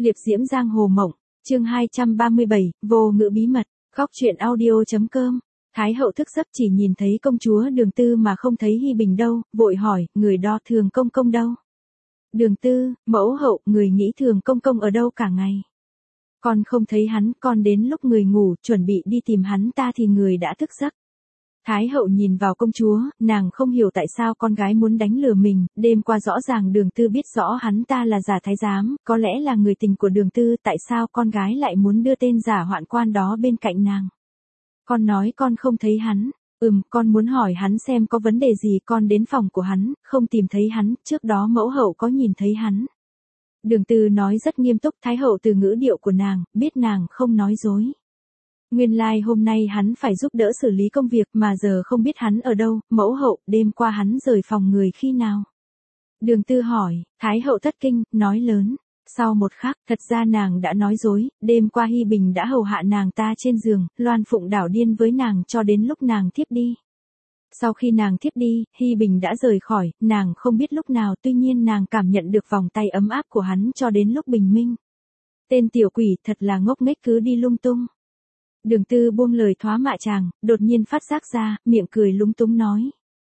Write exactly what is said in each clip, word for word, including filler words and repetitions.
Liệp diễm giang hồ mộng, chương hai trăm ba mươi bảy, vô ngữ bí mật, góc truyện audio.com. Thái hậu thức giấc chỉ nhìn thấy công chúa Đường Tư mà không thấy Hi Bình đâu, vội hỏi, người đó Thường công công đâu? Đường Tư, mẫu hậu, người nghĩ Thường công công ở đâu cả ngày? Con không thấy hắn, con đến lúc người ngủ, chuẩn bị đi tìm hắn ta thì người đã thức giấc. Thái hậu nhìn vào công chúa, nàng không hiểu tại sao con gái muốn đánh lừa mình, đêm qua rõ ràng Đường Tư biết rõ hắn ta là giả thái giám, có lẽ là người tình của Đường Tư, tại sao con gái lại muốn đưa tên giả hoạn quan đó bên cạnh nàng. Con nói con không thấy hắn, ừm, con muốn hỏi hắn xem có vấn đề gì, con đến phòng của hắn, không tìm thấy hắn, trước đó mẫu hậu có nhìn thấy hắn. Đường Tư nói rất nghiêm túc, Thái hậu từ ngữ điệu của nàng, biết nàng không nói dối. Nguyên lai like hôm nay hắn phải giúp đỡ xử lý công việc mà giờ không biết hắn ở đâu, mẫu hậu, đêm qua hắn rời phòng người khi nào? Đường Tư hỏi, Thái hậu thất kinh, nói lớn. Sau một khắc, thật ra nàng đã nói dối, đêm qua Hi Bình đã hầu hạ nàng ta trên giường, Loan Phụng đảo điên với nàng cho đến lúc nàng thiếp đi. Sau khi nàng thiếp đi, Hi Bình đã rời khỏi, nàng không biết lúc nào, tuy nhiên nàng cảm nhận được vòng tay ấm áp của hắn cho đến lúc bình minh. Tên tiểu quỷ thật là ngốc nghếch cứ đi lung tung. Đường Tư buông lời thoá mạ chàng, đột nhiên phát giác ra, miệng cười lúng túng nói.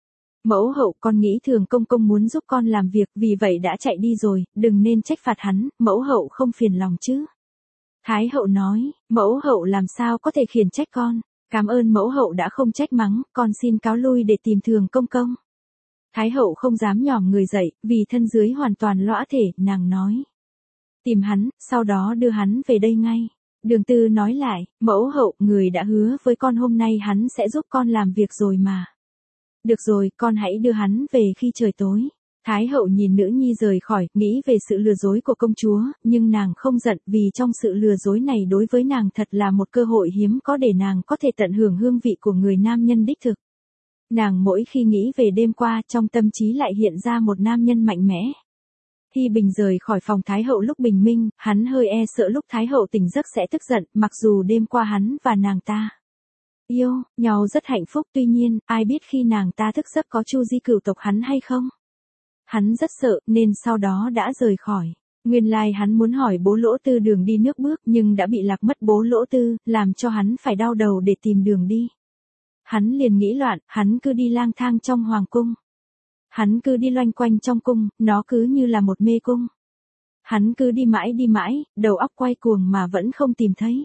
Mẫu hậu, con nghĩ Thường công công muốn giúp con làm việc, vì vậy đã chạy đi rồi, đừng nên trách phạt hắn, mẫu hậu không phiền lòng chứ. Thái hậu nói, mẫu hậu làm sao có thể khiển trách con, cảm ơn mẫu hậu đã không trách mắng, con xin cáo lui để tìm Thường công công. Thái hậu không dám nhòm người dậy, vì thân dưới hoàn toàn lõa thể, nàng nói. Tìm hắn, sau đó đưa hắn về đây ngay. Đường Tư nói lại, mẫu hậu, người đã hứa với con hôm nay hắn sẽ giúp con làm việc rồi mà. Được rồi, con hãy đưa hắn về khi trời tối. Thái hậu nhìn nữ nhi rời khỏi, nghĩ về sự lừa dối của công chúa, nhưng nàng không giận vì trong sự lừa dối này đối với nàng thật là một cơ hội hiếm có để nàng có thể tận hưởng hương vị của người nam nhân đích thực. Nàng mỗi khi nghĩ về đêm qua trong tâm trí lại hiện ra một nam nhân mạnh mẽ. Hi Bình rời khỏi phòng Thái hậu lúc bình minh, hắn hơi e sợ lúc Thái hậu tỉnh giấc sẽ tức giận, mặc dù đêm qua hắn và nàng ta yêu nhau rất hạnh phúc, tuy nhiên, ai biết khi nàng ta thức giấc có chu di cửu tộc hắn hay không? Hắn rất sợ, nên sau đó đã rời khỏi. Nguyên lai like hắn muốn hỏi bố Lỗ Tư đường đi nước bước, nhưng đã bị lạc mất bố Lỗ Tư, làm cho hắn phải đau đầu để tìm đường đi. Hắn liền nghĩ loạn, hắn cứ đi lang thang trong hoàng cung. Hắn cứ đi loanh quanh trong cung, nó cứ như là một mê cung. Hắn cứ đi mãi đi mãi, đầu óc quay cuồng mà vẫn không tìm thấy.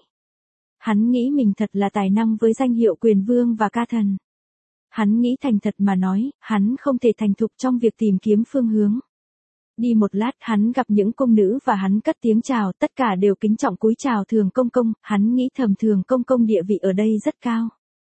Hắn nghĩ mình thật là tài năng với danh hiệu quyền vương và ca thần. Hắn nghĩ thành thật mà nói, hắn không thể thành thục trong việc tìm kiếm phương hướng. Đi một lát hắn gặp những cung nữ và hắn cất tiếng chào, tất cả đều kính trọng cúi chào Thường công công, hắn nghĩ thầm Thường công công địa vị ở đây rất cao.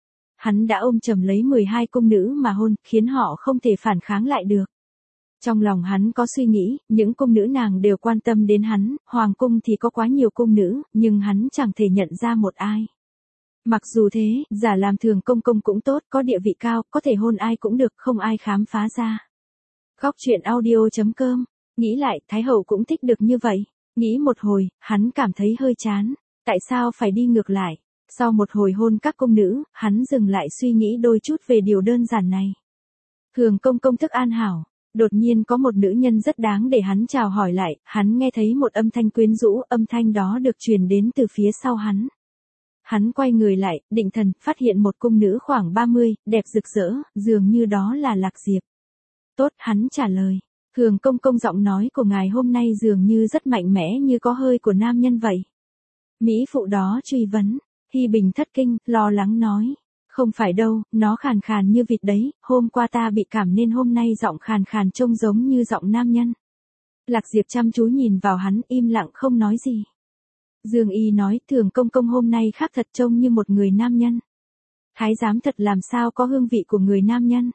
Hắn đã ôm chầm lấy mười hai cung nữ mà hôn, khiến họ không thể phản kháng lại được. Trong lòng hắn có suy nghĩ, những cung nữ nàng đều quan tâm đến hắn, hoàng cung thì có quá nhiều cung nữ, nhưng hắn chẳng thể nhận ra một ai. Mặc dù thế, giả làm Thường công công cũng tốt, có địa vị cao, có thể hôn ai cũng được, không ai khám phá ra. Góc truyện audio.com, nghĩ lại, Thái hậu cũng thích được như vậy. Nghĩ một hồi, hắn cảm thấy hơi chán. Tại sao phải đi ngược lại? Sau một hồi hôn các cung nữ, hắn dừng lại suy nghĩ đôi chút về điều đơn giản này. Thường công công thức an hảo. Đột nhiên có một nữ nhân rất đáng để hắn chào hỏi lại, hắn nghe thấy một âm thanh quyến rũ, âm thanh đó được truyền đến từ phía sau hắn. Hắn quay người lại, định thần, phát hiện một cung nữ khoảng ba mươi, đẹp rực rỡ, dường như đó là Lạc Diệp. Tốt, hắn trả lời. Thường công công giọng nói của ngài hôm nay dường như rất mạnh mẽ như có hơi của nam nhân vậy. Mỹ phụ đó truy vấn. Hi Bình thất kinh, lo lắng nói. Không phải đâu, nó khàn khàn như vịt đấy, hôm qua ta bị cảm nên hôm nay giọng khàn khàn trông giống như giọng nam nhân. Lạc Diệp chăm chú nhìn vào hắn, im lặng không nói gì. Dương Y nói, Thường công công hôm nay khác thật, trông như một người nam nhân. Thái giám thật làm sao có hương vị của người nam nhân.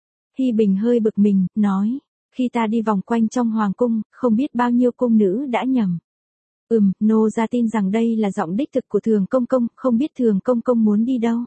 Hi Bình hơi bực mình, nói, khi ta đi vòng quanh trong hoàng cung, không biết bao nhiêu cung nữ đã nhầm. Ừm, nô gia tin rằng đây là giọng đích thực của Thường công công, không biết Thường công công muốn đi đâu.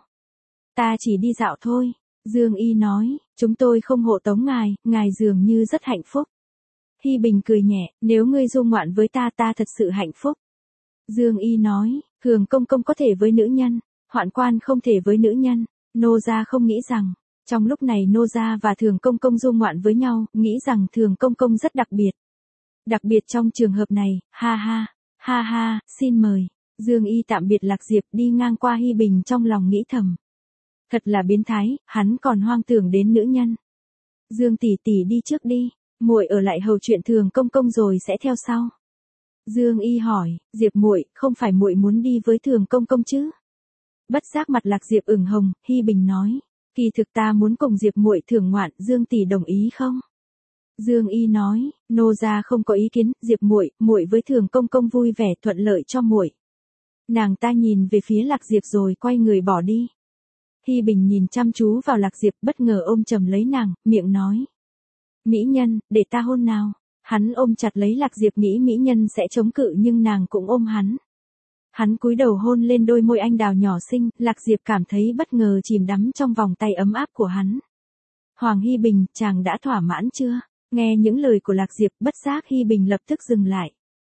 Ta chỉ đi dạo thôi. Dương Y nói, chúng tôi không hộ tống ngài, ngài dường như rất hạnh phúc. Hi Bình cười nhẹ, nếu ngươi du ngoạn với ta ta thật sự hạnh phúc. Dương Y nói, Thường công công có thể với nữ nhân, hoạn quan không thể với nữ nhân. Nô gia không nghĩ rằng, trong lúc này nô gia và Thường công công du ngoạn với nhau, nghĩ rằng Thường công công rất đặc biệt. Đặc biệt trong trường hợp này, ha ha. Ha ha, xin mời. Dương Y tạm biệt Lạc Diệp đi ngang qua Hi Bình trong lòng nghĩ thầm. Thật là biến thái, hắn còn hoang tưởng đến nữ nhân. Dương tỷ tỷ đi trước đi, muội ở lại hầu chuyện Thường công công rồi sẽ theo sau. Dương Y hỏi, Diệp muội, không phải muội muốn đi với Thường công công chứ? Bất giác mặt Lạc Diệp ửng hồng, Hi Bình nói, kỳ thực ta muốn cùng Diệp muội thưởng ngoạn, Dương tỷ đồng ý không? Dương Y nói, nô gia không có ý kiến, Diệp muội, muội với Thường công công vui vẻ thuận lợi cho muội. Nàng ta nhìn về phía Lạc Diệp rồi quay người bỏ đi. Hi Bình nhìn chăm chú vào Lạc Diệp, bất ngờ ôm chầm lấy nàng, miệng nói, mỹ nhân, để ta hôn nào. Hắn ôm chặt lấy Lạc Diệp nghĩ mỹ nhân sẽ chống cự nhưng nàng cũng ôm hắn. Hắn cúi đầu hôn lên đôi môi anh đào nhỏ xinh, Lạc Diệp cảm thấy bất ngờ chìm đắm trong vòng tay ấm áp của hắn. Hoàng Hi Bình, chàng đã thỏa mãn chưa? Nghe những lời của Lạc Diệp, bất giác Hi Bình lập tức dừng lại.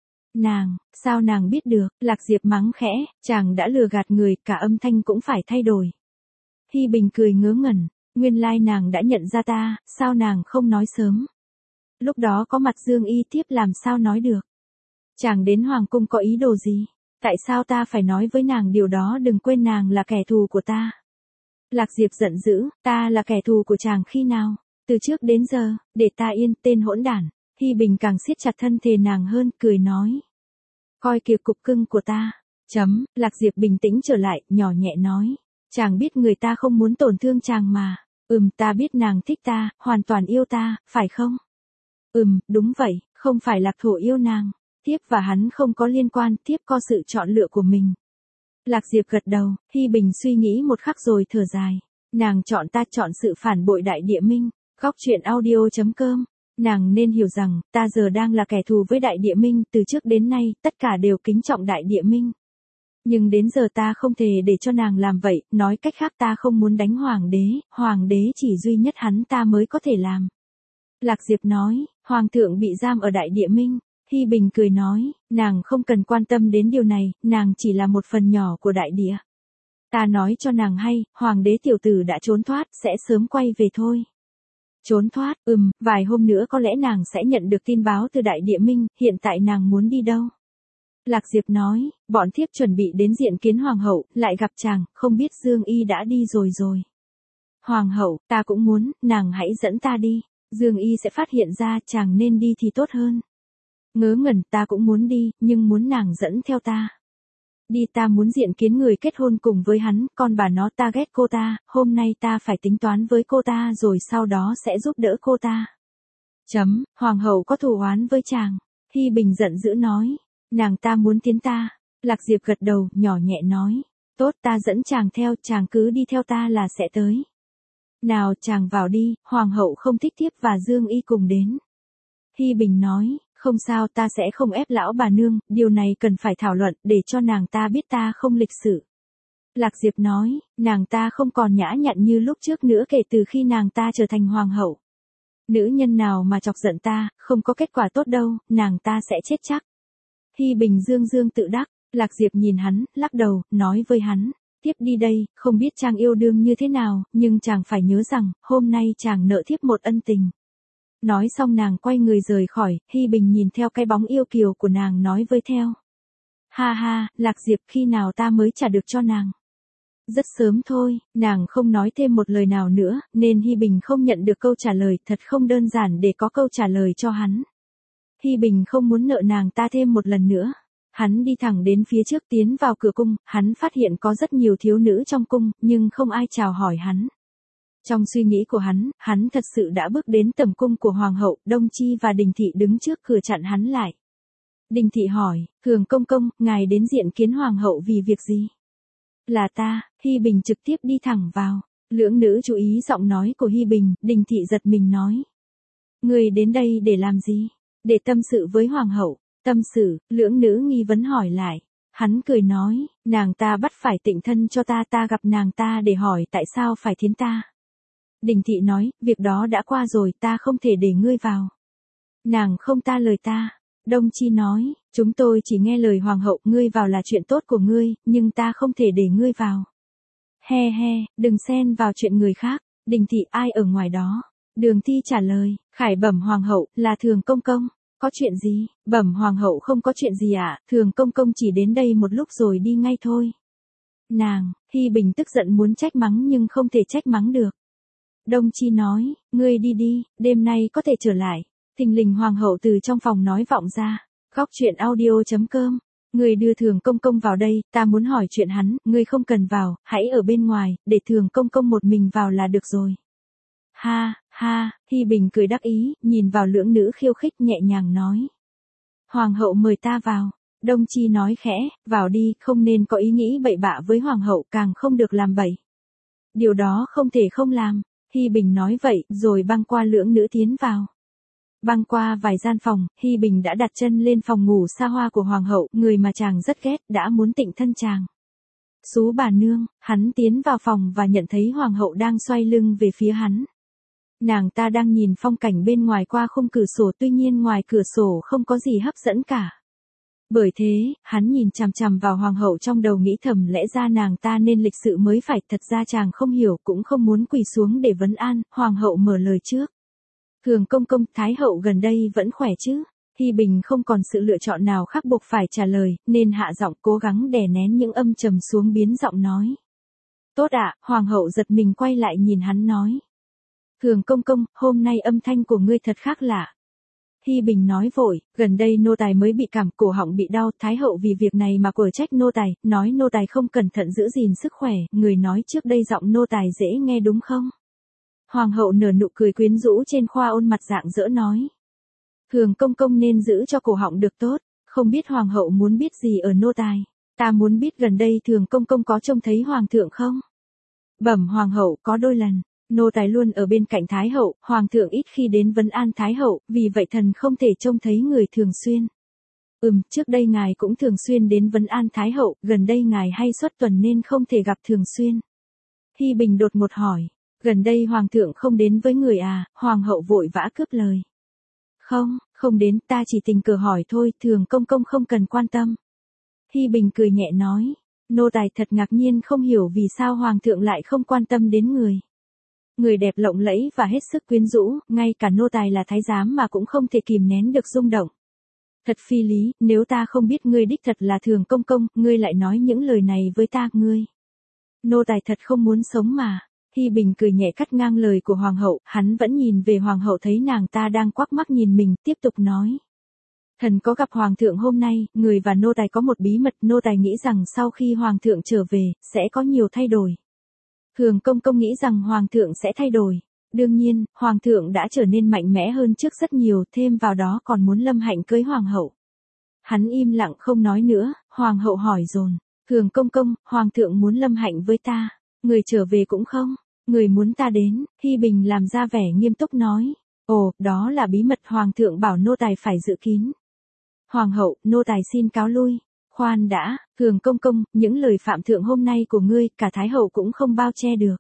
Nàng, sao nàng biết được? Lạc Diệp mắng khẽ, chàng đã lừa gạt người, cả âm thanh cũng phải thay đổi. Hi Bình cười ngớ ngẩn, nguyên lai nàng đã nhận ra ta, sao nàng không nói sớm? Lúc đó có mặt Dương Y tiếp làm sao nói được? Chàng đến Hoàng cung có ý đồ gì? Tại sao ta phải nói với nàng điều đó? Đừng quên nàng là kẻ thù của ta. Lạc Diệp giận dữ, ta là kẻ thù của chàng khi nào? Từ trước đến giờ, để ta yên, tên hỗn đản. Hi Bình càng siết chặt thân thể nàng hơn, cười nói. Coi kìa cục cưng của ta. Chấm, Lạc Diệp bình tĩnh trở lại, nhỏ nhẹ nói. Chàng biết người ta không muốn tổn thương chàng mà. Ừm, ta biết nàng thích ta, hoàn toàn yêu ta, phải không? Ừm, đúng vậy, không phải Lạc Thổ yêu nàng. Tiếp và hắn không có liên quan, tiếp có sự chọn lựa của mình. Lạc Diệp gật đầu, Hi Bình suy nghĩ một khắc rồi thở dài. Nàng chọn ta chọn sự phản bội Đại Địa Minh. Góc truyện audio chấm com. Nàng nên hiểu rằng, ta giờ đang là kẻ thù với Đại Địa Minh, từ trước đến nay, tất cả đều kính trọng Đại Địa Minh. Nhưng đến giờ ta không thể để cho nàng làm vậy, nói cách khác ta không muốn đánh Hoàng đế, Hoàng đế chỉ duy nhất hắn ta mới có thể làm. Lạc Diệp nói, Hoàng thượng bị giam ở Đại Địa Minh. Hi Bình cười nói, nàng không cần quan tâm đến điều này, nàng chỉ là một phần nhỏ của đại địa. Ta nói cho nàng hay, Hoàng đế tiểu tử đã trốn thoát, sẽ sớm quay về thôi. Trốn thoát, ừm, vài hôm nữa có lẽ nàng sẽ nhận được tin báo từ Đại Địa Minh, hiện tại nàng muốn đi đâu? Lạc Diệp nói, bọn thiếp chuẩn bị đến diện kiến Hoàng hậu, lại gặp chàng, không biết Dương Y đã đi rồi rồi. Hoàng hậu, ta cũng muốn, nàng hãy dẫn ta đi, Dương Y sẽ phát hiện ra chàng nên đi thì tốt hơn. Ngớ ngẩn, ta cũng muốn đi, nhưng muốn nàng dẫn theo ta. Đi, ta muốn diện kiến người kết hôn cùng với hắn, con bà nó ta ghét cô ta, hôm nay ta phải tính toán với cô ta rồi sau đó sẽ giúp đỡ cô ta. Chấm, Hoàng hậu có thù oán với chàng. Hi Bình giận dữ nói, nàng ta muốn tiến ta. Lạc Diệp gật đầu, nhỏ nhẹ nói, tốt ta dẫn chàng theo, chàng cứ đi theo ta là sẽ tới. Nào chàng vào đi, Hoàng hậu không thích tiếp và Dương Y cùng đến. Hi Bình nói, không sao ta sẽ không ép lão bà nương, điều này cần phải thảo luận để cho nàng ta biết ta không lịch sự. Lạc Diệp nói, nàng ta không còn nhã nhặn như lúc trước nữa kể từ khi nàng ta trở thành hoàng hậu. Nữ nhân nào mà chọc giận ta, không có kết quả tốt đâu, nàng ta sẽ chết chắc. Hi Bình dương dương tự đắc, Lạc Diệp nhìn hắn, lắc đầu, nói với hắn, tiếp đi đây, không biết chàng yêu đương như thế nào, nhưng chàng phải nhớ rằng, hôm nay chàng nợ thiếp một ân tình. Nói xong nàng quay người rời khỏi, Hi Bình nhìn theo cái bóng yêu kiều của nàng nói với theo. Ha ha, Lạc Diệp khi nào ta mới trả được cho nàng? Rất sớm thôi, nàng không nói thêm một lời nào nữa, nên Hi Bình không nhận được câu trả lời, thật không đơn giản để có câu trả lời cho hắn. Hi Bình không muốn nợ nàng ta thêm một lần nữa. Hắn đi thẳng đến phía trước tiến vào cửa cung, hắn phát hiện có rất nhiều thiếu nữ trong cung, nhưng không ai chào hỏi hắn. Trong suy nghĩ của hắn, hắn thật sự đã bước đến tầm cung của Hoàng hậu, Đông Chi và Đình Thị đứng trước cửa chặn hắn lại. Đình Thị hỏi, Thường công công, ngài đến diện kiến Hoàng hậu vì việc gì? Là ta, Hi Bình trực tiếp đi thẳng vào. Lưỡng nữ chú ý giọng nói của Hi Bình, Đình Thị giật mình nói. Người đến đây để làm gì? Để tâm sự với Hoàng hậu. Tâm sự, lưỡng nữ nghi vấn hỏi lại. Hắn cười nói, nàng ta bắt phải tịnh thân cho ta, ta gặp nàng ta để hỏi tại sao phải thiến ta. Đình Thị nói, việc đó đã qua rồi, ta không thể để ngươi vào. Nàng không ta lời ta. Đông Chi nói, chúng tôi chỉ nghe lời Hoàng hậu, ngươi vào là chuyện tốt của ngươi, nhưng ta không thể để ngươi vào. He he, đừng xen vào chuyện người khác. Đình Thị ai ở ngoài đó? Đường Thi trả lời, khải bẩm Hoàng hậu, là Thường công công. Có chuyện gì? Bẩm hoàng hậu không có chuyện gì ạ, thường công công chỉ đến đây một lúc rồi đi ngay thôi. Nàng, Hi Bình tức giận muốn trách mắng nhưng không thể trách mắng được. Đông Chi nói, ngươi đi đi, đêm nay có thể trở lại. Thình lình hoàng hậu từ trong phòng nói vọng ra. Góc chuyện audio.com. Ngươi đưa thường công công vào đây, ta muốn hỏi chuyện hắn, ngươi không cần vào, hãy ở bên ngoài, để thường công công một mình vào là được rồi. Ha, ha, Hi Bình cười đắc ý, nhìn vào lưỡng nữ khiêu khích nhẹ nhàng nói. Hoàng hậu mời ta vào. Đông Chi nói khẽ, vào đi, không nên có ý nghĩ bậy bạ với hoàng hậu, càng không được làm bậy. Điều đó không thể không làm. Hi Bình nói vậy, rồi băng qua lưỡng nữ tiến vào. Băng qua vài gian phòng, Hi Bình đã đặt chân lên phòng ngủ xa hoa của hoàng hậu, người mà chàng rất ghét, đã muốn tịnh thân chàng. Xú bà nương, hắn tiến vào phòng và nhận thấy hoàng hậu đang xoay lưng về phía hắn. Nàng ta đang nhìn phong cảnh bên ngoài qua khung cửa sổ, tuy nhiên ngoài cửa sổ không có gì hấp dẫn cả. Bởi thế, hắn nhìn chằm chằm vào hoàng hậu, trong đầu nghĩ thầm lẽ ra nàng ta nên lịch sự mới phải, thật ra chàng không hiểu, cũng không muốn quỳ xuống để vấn an. Hoàng hậu mở lời trước. Thường công công, thái hậu gần đây vẫn khỏe chứ? Hi Bình không còn sự lựa chọn nào khác buộc phải trả lời, nên hạ giọng cố gắng đè nén những âm trầm xuống, biến giọng nói. Tốt ạ, hoàng hậu giật mình quay lại nhìn hắn nói. Thường công công, hôm nay âm thanh của ngươi thật khác lạ. Hi Bình nói vội, gần đây nô tài mới bị cảm, cổ họng bị đau, thái hậu vì việc này mà quở trách nô tài, nói nô tài không cẩn thận giữ gìn sức khỏe, người nói trước đây giọng nô tài dễ nghe đúng không? Hoàng hậu nở nụ cười quyến rũ trên khoa ôn mặt rạng rỡ nói. Thường công công nên giữ cho cổ họng được tốt, không biết hoàng hậu muốn biết gì ở nô tài, ta muốn biết gần đây thường công công có trông thấy hoàng thượng không? Bẩm hoàng hậu, có đôi lần. Nô tài luôn ở bên cạnh thái hậu, hoàng thượng ít khi đến vấn an thái hậu, vì vậy thần không thể trông thấy người thường xuyên. Ừm, trước đây ngài cũng thường xuyên đến vấn an thái hậu, gần đây ngài hay xuất tuần nên không thể gặp thường xuyên. Hi Bình đột ngột hỏi, gần đây hoàng thượng không đến với người à? Hoàng hậu vội vã cướp lời. Không, không đến, ta chỉ tình cờ hỏi thôi, thường công công không cần quan tâm. Hi Bình cười nhẹ nói, nô tài thật ngạc nhiên không hiểu vì sao hoàng thượng lại không quan tâm đến người. Người đẹp lộng lẫy và hết sức quyến rũ, ngay cả nô tài là thái giám mà cũng không thể kìm nén được rung động. Thật phi lý, nếu ta không biết ngươi đích thật là thường công công, ngươi lại nói những lời này với ta, ngươi. Nô tài thật không muốn sống mà. Hi Bình cười nhẹ cắt ngang lời của hoàng hậu, hắn vẫn nhìn về hoàng hậu, thấy nàng ta đang quắc mắt nhìn mình, tiếp tục nói. Thần có gặp hoàng thượng hôm nay, người và nô tài có một bí mật, nô tài nghĩ rằng sau khi hoàng thượng trở về, sẽ có nhiều thay đổi. Thường công công nghĩ rằng hoàng thượng sẽ thay đổi. Đương nhiên, hoàng thượng đã trở nên mạnh mẽ hơn trước rất nhiều, thêm vào đó còn muốn Lâm Hạnh cưới hoàng hậu. Hắn im lặng không nói nữa, hoàng hậu hỏi dồn. Thường công công, hoàng thượng muốn Lâm Hạnh với ta. Người trở về cũng không? Người muốn ta đến? Hi Bình làm ra vẻ nghiêm túc nói. Ồ, đó là bí mật, hoàng thượng bảo nô tài phải giữ kín. Hoàng hậu, nô tài xin cáo lui. Khoan đã, thường công công, những lời phạm thượng hôm nay của ngươi, cả thái hậu cũng không bao che được.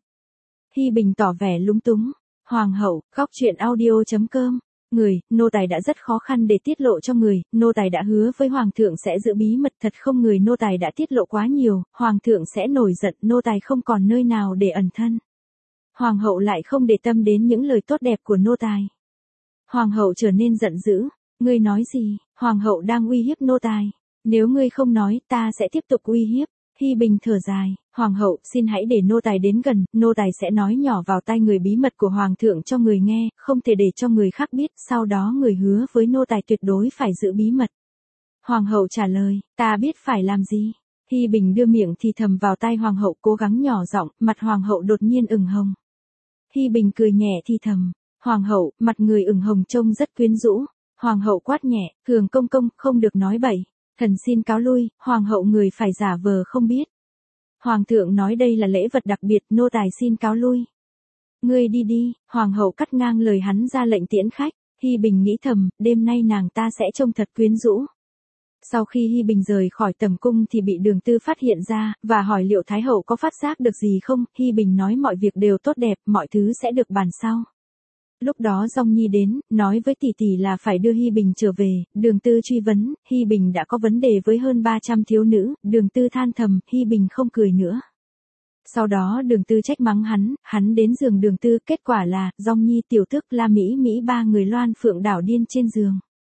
Hi Bình tỏ vẻ lúng túng. Hoàng hậu, góc chuyện audio.com. Người, nô tài đã rất khó khăn để tiết lộ cho người, nô tài đã hứa với hoàng thượng sẽ giữ bí mật, thật không người nô tài đã tiết lộ quá nhiều, hoàng thượng sẽ nổi giận, nô tài không còn nơi nào để ẩn thân. Hoàng hậu lại không để tâm đến những lời tốt đẹp của nô tài. Hoàng hậu trở nên giận dữ. Ngươi nói gì? Hoàng hậu đang uy hiếp nô tài. Nếu ngươi không nói, ta sẽ tiếp tục uy hiếp. Hi Bình thở dài, hoàng hậu, xin hãy để nô tài đến gần, nô tài sẽ nói nhỏ vào tai người bí mật của hoàng thượng cho người nghe, không thể để cho người khác biết, sau đó người hứa với nô tài tuyệt đối phải giữ bí mật. Hoàng hậu trả lời, ta biết phải làm gì. Hi Bình đưa miệng thì thầm vào tai hoàng hậu, cố gắng nhỏ giọng, mặt hoàng hậu đột nhiên ửng hồng. Hi Bình cười nhẹ thì thầm, hoàng hậu, mặt người ửng hồng trông rất quyến rũ. Hoàng hậu quát nhẹ, thường công công, không được nói bậy. Thần xin cáo lui, hoàng hậu người phải giả vờ không biết. Hoàng thượng nói đây là lễ vật đặc biệt, nô tài xin cáo lui. Ngươi đi đi, hoàng hậu cắt ngang lời hắn ra lệnh tiễn khách. Hi Bình nghĩ thầm, đêm nay nàng ta sẽ trông thật quyến rũ. Sau khi Hi Bình rời khỏi tầm cung thì bị Đường Tư phát hiện ra, và hỏi liệu Thái hậu có phát giác được gì không. Hi Bình nói mọi việc đều tốt đẹp, mọi thứ sẽ được bàn sau. Lúc đó Dong Nhi đến, nói với tỷ tỷ là phải đưa Hi Bình trở về, Đường Tư truy vấn, Hi Bình đã có vấn đề với hơn ba trăm thiếu nữ, Đường Tư than thầm, Hi Bình không cười nữa. Sau đó Đường Tư trách mắng hắn, hắn đến giường Đường Tư, kết quả là, Dong Nhi, Tiểu Tước, La Mỹ Mỹ ba người Loan Phượng đảo điên trên giường.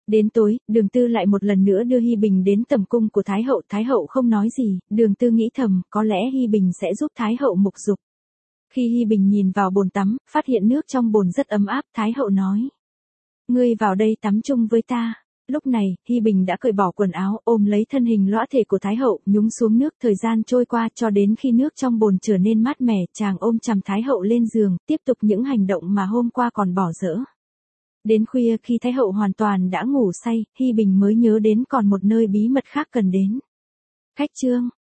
Đến tối, Đường Tư lại một lần nữa đưa Hi Bình đến tầm cung của Thái hậu, Thái hậu không nói gì, Đường Tư nghĩ thầm, có lẽ Hi Bình sẽ giúp Thái hậu mục dục. Khi Hi Bình nhìn vào bồn tắm, phát hiện nước trong bồn rất ấm áp, Thái hậu nói: "Ngươi vào đây tắm chung với ta." Lúc này, Hi Bình đã cởi bỏ quần áo, ôm lấy thân hình lõa thể của Thái hậu, nhúng xuống nước, thời gian trôi qua cho đến khi nước trong bồn trở nên mát mẻ, chàng ôm chầm Thái hậu lên giường, tiếp tục những hành động mà hôm qua còn bỏ dở. Đến khuya khi Thái hậu hoàn toàn đã ngủ say, Hi Bình mới nhớ đến còn một nơi bí mật khác cần đến. Khách trương,